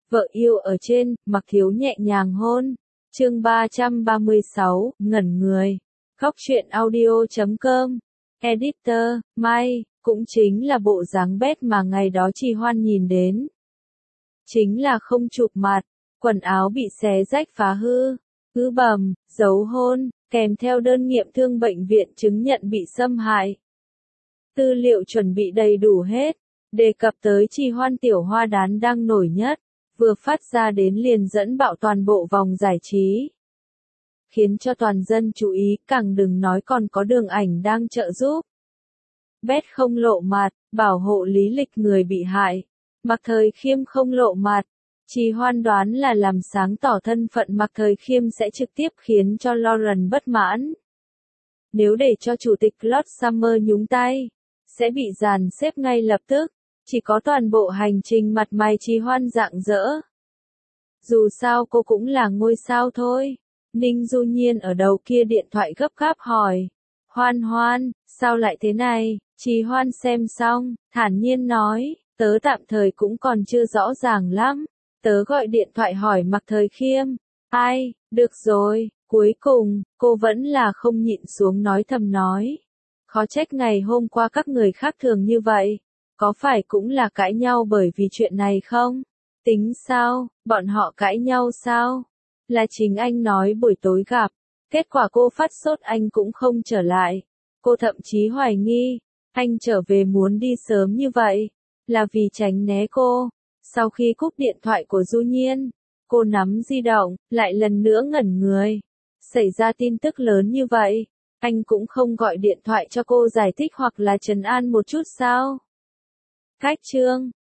Vợ yêu ở trên, Mặc Thiếu nhẹ nhàng hôn. Chương 336, ngẩn người. Khóc chuyện audio.com. Editor, Mai, cũng chính là bộ dáng bét mà ngày đó Trì Hoan nhìn đến. Chính là không chụp mặt, quần áo bị xé rách phá hư, ứ bầm, dấu hôn, kèm theo đơn nghiệm thương bệnh viện chứng nhận bị xâm hại. Tư liệu chuẩn bị đầy đủ hết, đề cập tới Trì Hoan tiểu hoa đán đang nổi nhất, vừa phát ra đến liền dẫn bạo toàn bộ vòng giải trí. Khiến cho toàn dân chú ý, càng đừng nói còn có Đường Ảnh đang trợ giúp. Bét không lộ mặt, bảo hộ lý lịch người bị hại. Mạc Thời Khiêm không lộ mặt. Trì Hoan đoán là làm sáng tỏ thân phận Mạc Thời Khiêm sẽ trực tiếp khiến cho Lauren bất mãn. Nếu để cho chủ tịch Lord Summer nhúng tay, sẽ bị dàn xếp ngay lập tức. Chỉ có toàn bộ hành trình mặt mày Trì Hoan rạng rỡ. Dù sao cô cũng là ngôi sao thôi. Ninh Du Nhiên ở đầu kia điện thoại gấp gáp hỏi. Hoan Hoan, sao lại thế này? Trì Hoan xem xong, thản nhiên nói, tớ tạm thời cũng còn chưa rõ ràng lắm. Tớ gọi điện thoại hỏi Mạc Thời Khiêm. Ai, được rồi, cuối cùng, cô vẫn là không nhịn xuống nói thầm nói. Khó trách ngày hôm qua các người khác thường như vậy. Có phải cũng là cãi nhau bởi vì chuyện này không? Tính sao, bọn họ cãi nhau sao? Là chính anh nói buổi tối gặp. Kết quả cô phát sốt anh cũng không trở lại. Cô thậm chí hoài nghi, anh trở về muốn đi sớm như vậy, là vì tránh né cô. Sau khi cúp điện thoại của Du Nhiên, cô nắm di động, lại lần nữa ngẩn người. Xảy ra tin tức lớn như vậy, anh cũng không gọi điện thoại cho cô giải thích hoặc là trấn an một chút sao? Cách chương